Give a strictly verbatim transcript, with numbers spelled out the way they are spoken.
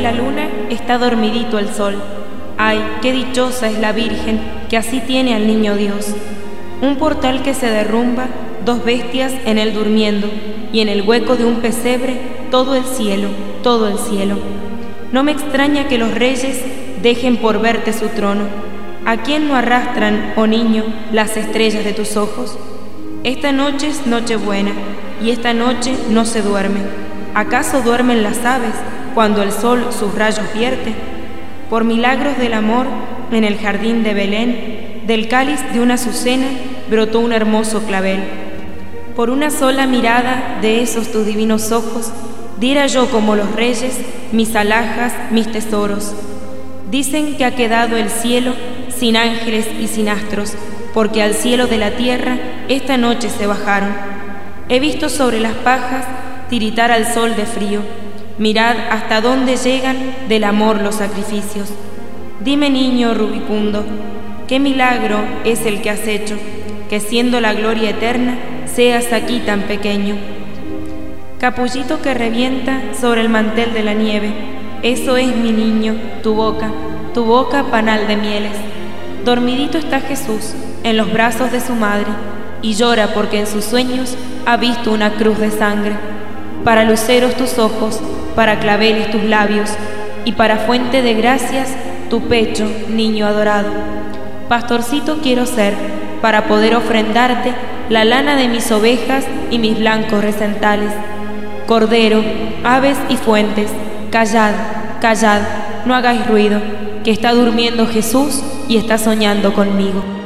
la luna está dormidito el sol. Ay, qué dichosa es la Virgen que así tiene al niño Dios. Un portal que se derrumba, dos bestias en él durmiendo, y en el hueco de un pesebre todo el cielo, todo el cielo. No me extraña que los reyes dejen por verte su trono. ¿A quién no arrastran, oh niño, las estrellas de tus ojos? Esta noche es Nochebuena, y esta noche no se duerme. ¿Acaso duermen las aves cuando el sol sus rayos vierte? Por milagros del amor, en el jardín de Belén, del cáliz de una azucena brotó un hermoso clavel. Por una sola mirada de esos tus divinos ojos, diera yo como los reyes mis alhajas, mis tesoros. Dicen que ha quedado el cielo sin ángeles y sin astros, porque al cielo de la tierra esta noche se bajaron. He visto sobre las pajas tiritar al sol de frío. Mirad hasta dónde llegan del amor los sacrificios. Dime, niño rubicundo, ¿qué milagro es el que has hecho, que siendo la gloria eterna seas aquí tan pequeño? Capullito que revienta sobre el mantel de la nieve, eso es, mi niño, tu boca, tu boca panal de mieles. Dormidito está Jesús en los brazos de su madre, y llora porque en sus sueños ha visto una cruz de sangre. Para luceros tus ojos, para claveles tus labios, y para fuente de gracias tu pecho, niño adorado. Pastorcito quiero ser, para poder ofrendarte la lana de mis ovejas y mis blancos recentales. Cordero, aves y fuentes, callad, callad, no hagáis ruido, que está durmiendo Jesús y está soñando conmigo.